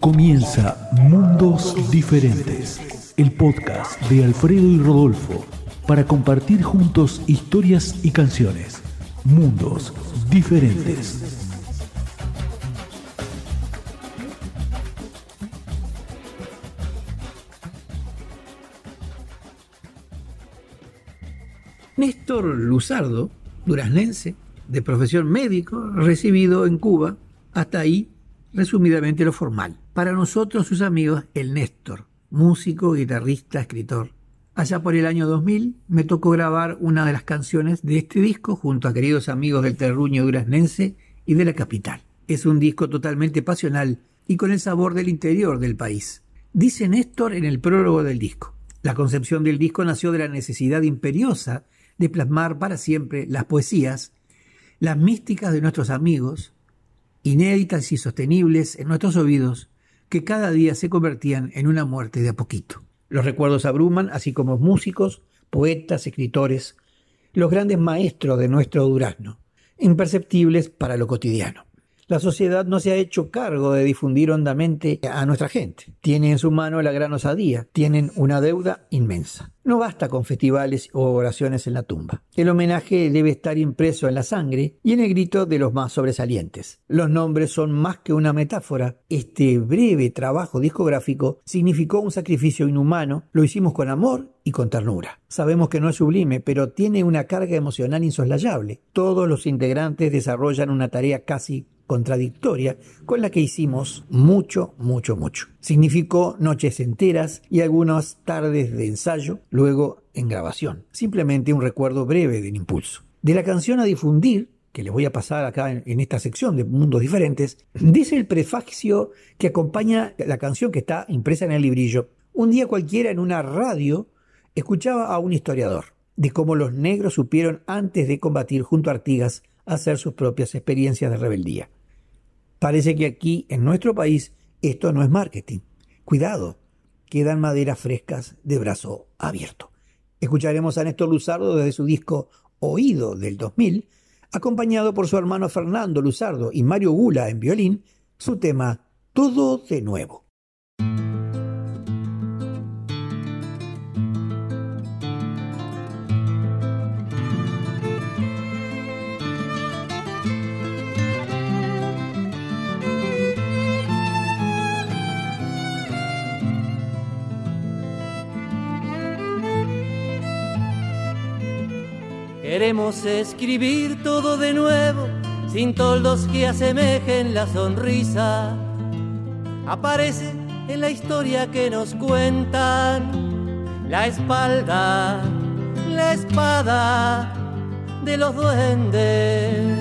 Comienza Mundos Diferentes, el podcast de Alfredo y Rodolfo, para compartir juntos historias y canciones. Mundos Diferentes. Néstor Luzardo, duraznense, de profesión médico, recibido en Cuba, hasta ahí resumidamente lo formal. Para nosotros, sus amigos, el Néstor, músico, guitarrista, escritor. Allá por el año 2000 me tocó grabar una de las canciones de este disco junto a queridos amigos del terruño duraznense y de la capital. Es un disco totalmente pasional y con el sabor del interior del país. Dice Néstor en el prólogo del disco: la concepción del disco nació de la necesidad imperiosa de plasmar para siempre las poesías, las místicas de nuestros amigos, inéditas y sostenibles en nuestros oídos, que cada día se convertían en una muerte de a poquito. Los recuerdos abruman, así como músicos, poetas, escritores, los grandes maestros de nuestro durazno, imperceptibles para lo cotidiano. La sociedad no se ha hecho cargo de difundir hondamente a nuestra gente. Tiene en su mano la gran osadía, tienen una deuda inmensa. No basta con festivales o oraciones en la tumba. El homenaje debe estar impreso en la sangre y en el grito de los más sobresalientes. Los nombres son más que una metáfora. Este breve trabajo discográfico significó un sacrificio inhumano. Lo hicimos con amor y con ternura. Sabemos que no es sublime, pero tiene una carga emocional insoslayable. Todos los integrantes desarrollan una tarea casi contradictoria con la que hicimos mucho. Significó noches enteras y algunas tardes de ensayo, luego en grabación. Simplemente un recuerdo breve del impulso. De la canción a difundir, que les voy a pasar acá en esta sección de Mundos Diferentes, dice el prefacio que acompaña la canción que está impresa en el librillo: un día cualquiera en una radio escuchaba a un historiador de cómo los negros supieron antes de combatir junto a Artigas hacer sus propias experiencias de rebeldía. Parece que aquí, en nuestro país, esto no es marketing. Cuidado, quedan maderas frescas de brazo abierto. Escucharemos a Néstor Luzardo desde su disco Oído del 2000, acompañado por su hermano Fernando Luzardo y Mario Gula en violín, su tema Todo de Nuevo. Queremos escribir todo de nuevo, sin toldos que asemejen la sonrisa. Aparece en la historia que nos cuentan la espalda, la espada de los duendes.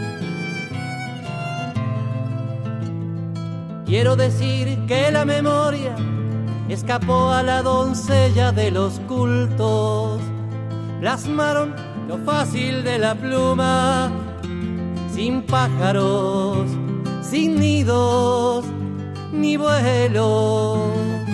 Quiero decir que la memoria escapó a la doncella de los cultos. Plasmaron lo fácil de la pluma, sin pájaros, sin nidos, ni vuelo.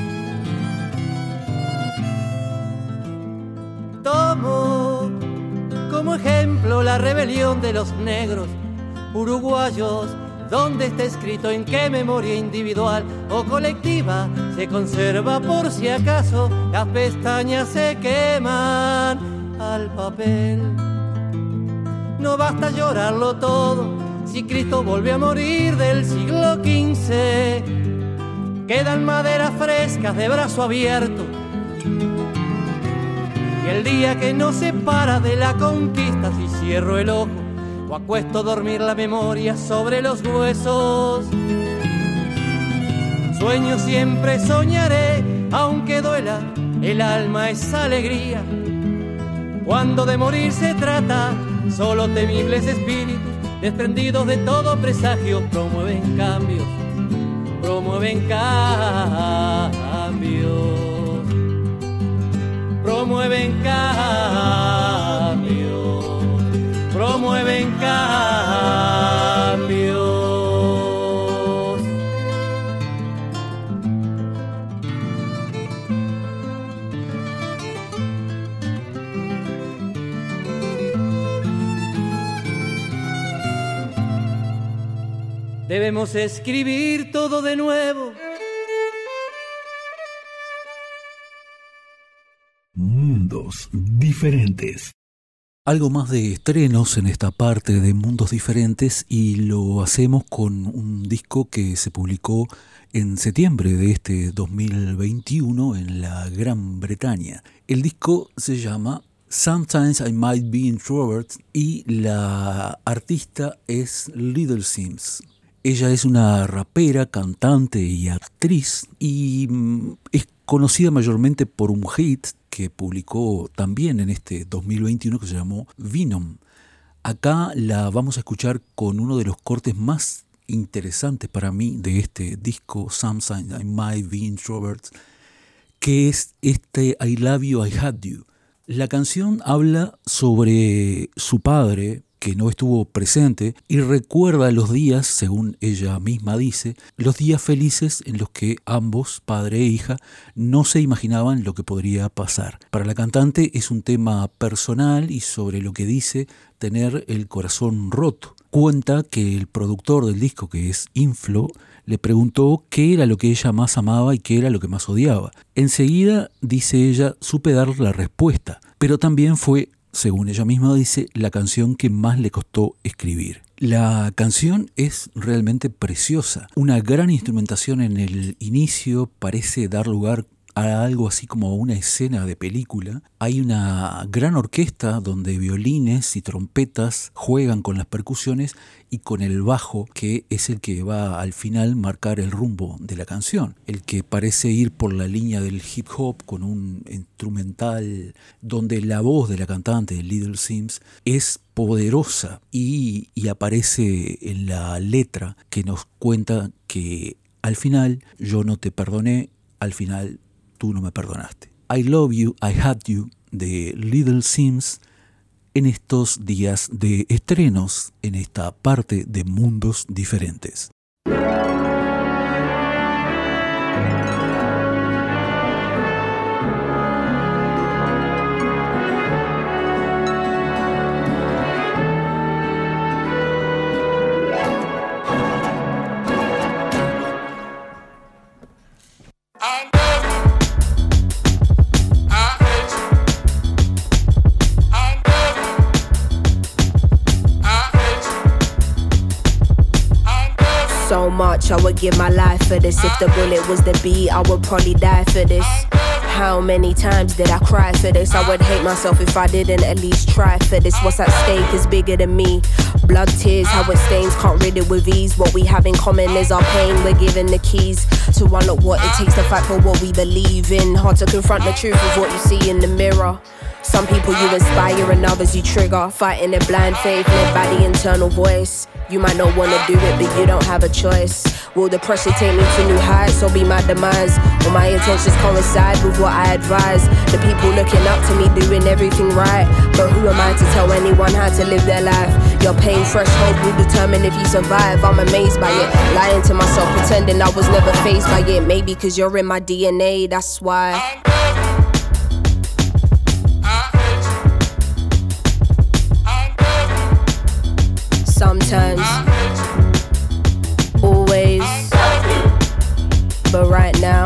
Tomo como ejemplo la rebelión de los negros uruguayos, donde está escrito en qué memoria individual o colectiva se conserva por si acaso las pestañas se queman al papel. No basta llorarlo todo si Cristo volvió a morir del siglo XV. Quedan maderas frescas de brazo abierto, y el día que nos separa de la conquista, si cierro el ojo o acuesto a dormir la memoria sobre los huesos, sueño siempre soñaré, aunque duela el alma esa alegría. Cuando de morir se trata, solo temibles espíritus, desprendidos de todo presagio, promueven cambios, promueven cambios, promueven cambios, promueven cambios. Debemos escribir todo de nuevo, Mundos diferentes. Algo más de estrenos en esta parte de Mundos Diferentes, y lo hacemos con un disco que se publicó en septiembre de este 2021 en la Gran Bretaña. El disco se llama Sometimes I Might Be Introvert y la artista es Little Simz. Ella es una rapera, cantante y actriz y es conocida mayormente por un hit que publicó también en este 2021 que se llamó Venom. Acá la vamos a escuchar con uno de los cortes más interesantes para mí de este disco Sometimes I Might Be Introvert, que es este I Love You, I Had You. La canción habla sobre su padre, que no estuvo presente, y recuerda los días, según ella misma dice, los días felices en los que ambos, padre e hija, no se imaginaban lo que podría pasar. Para la cantante es un tema personal y sobre lo que dice tener el corazón roto. Cuenta que el productor del disco, que es Inflo, le preguntó qué era lo que ella más amaba y qué era lo que más odiaba. Enseguida, dice ella, supe dar la respuesta, pero también fue, según ella misma dice, la canción que más le costó escribir. La canción es realmente preciosa. Una gran instrumentación en el inicio parece dar lugar a algo así como una escena de película. Hay una gran orquesta donde violines y trompetas juegan con las percusiones y con el bajo, que es el que va al final marcar el rumbo de la canción, el que parece ir por la línea del hip hop con un instrumental donde la voz de la cantante, Little Simz, es poderosa y aparece en la letra que nos cuenta que al final yo no te perdoné, al final tú no me perdonaste. I Love You, I Had You de Little Simz en estos días de estrenos en esta parte de Mundos Diferentes. So much, I would give my life for this. If the bullet was the beat, I would probably die for this. How many times did I cry for this? I would hate myself if I didn't at least try for this. What's at stake is bigger than me. Blood, tears, how it stains, can't rid it with ease. What we have in common is our pain. We're given the keys to unlock what it takes to fight for what we believe in. Hard to confront the truth of what you see in the mirror. Some people you inspire and others you trigger. Fighting in blind faith led by the internal voice. You might not want to do it, but you don't have a choice. Will the pressure take me to new heights or be my demise? Will my intentions coincide with what I advise? The people looking up to me doing everything right, but who am I to tell anyone how to live their life? Your pain threshold will determine if you survive. I'm amazed by it, lying to myself, pretending I was never fazed by it. Maybe cause you're in my DNA, that's why. Sometimes, always, but right now,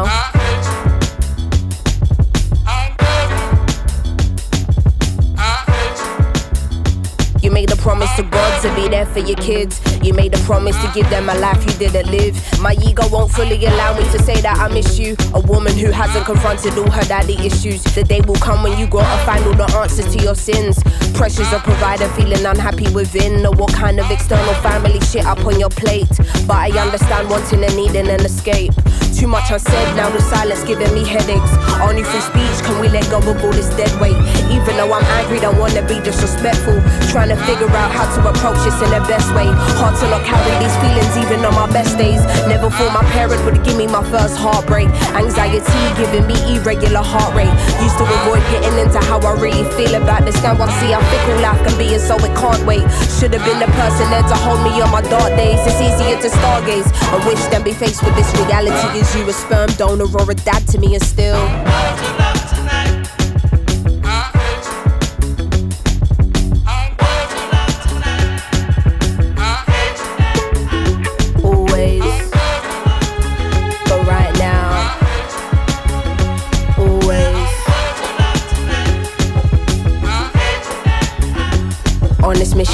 you made a promise to God to be there for your kids. You made a promise to give them a life you didn't live. My ego won't fully allow me to say that I miss you. A woman who hasn't confronted all her daddy issues. The day will come when you gotta find all the answers to your sins. Pressure's a provider, feeling unhappy within. Know what kind of external family shit up on your plate. But I understand wanting and needing an escape. Too much unsaid, now the silence giving me headaches. Only through speech can we let go of all this dead weight. Even though I'm angry, don't wanna be disrespectful. Trying to figure out how to approach this in the best way. Hard to not carry these feelings even on my best days. Never thought my parents would give me my first heartbreak. Anxiety giving me irregular heart rate. Used to avoid getting into how I really feel about this. Now I see how fickle life can be and so it can't wait. Should've been the person there to hold me on my dark days. It's easier to stargaze and wish than be faced with this reality. Is you a sperm donor or a dad to me and still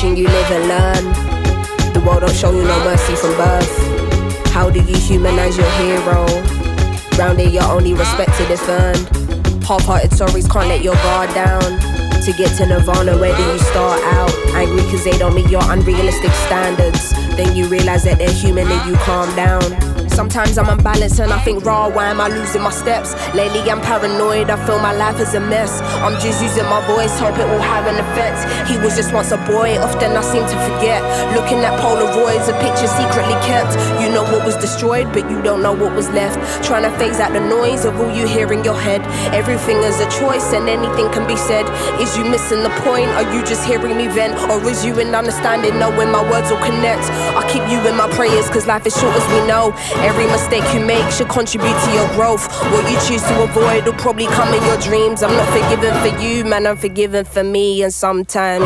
watching you live and learn. The world don't show you no mercy from birth. How do you humanize your hero? Round here you're only respected if earned. Half-hearted stories can't let your guard down. To get to Nirvana, where do you start out? Angry cause they don't meet your unrealistic standards. Then you realize that they're human and you calm down. Sometimes I'm unbalanced and I think, raw, why am I losing my steps? Lately I'm paranoid, I feel my life is a mess. I'm just using my voice, hope it will have an effect. He was just once a boy, often I seem to forget. Looking at Polaroids, a picture secretly kept. You know what was destroyed, but you don't know what was left. Trying to phase out the noise of all you hear in your head. Everything is a choice and anything can be said. Is you missing the point? Are you just hearing me vent? Or is you in understanding, knowing my words will connect? I keep you in my prayers cause life is short as we know. Every mistake you make should contribute to your growth. What you choose to avoid will probably come in your dreams. I'm not forgiven for you, man, I'm forgiven for me. And sometimes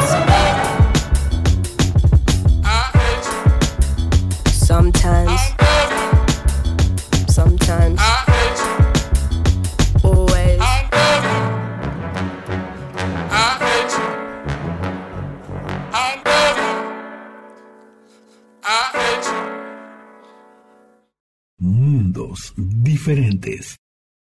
always. Mundos diferentes.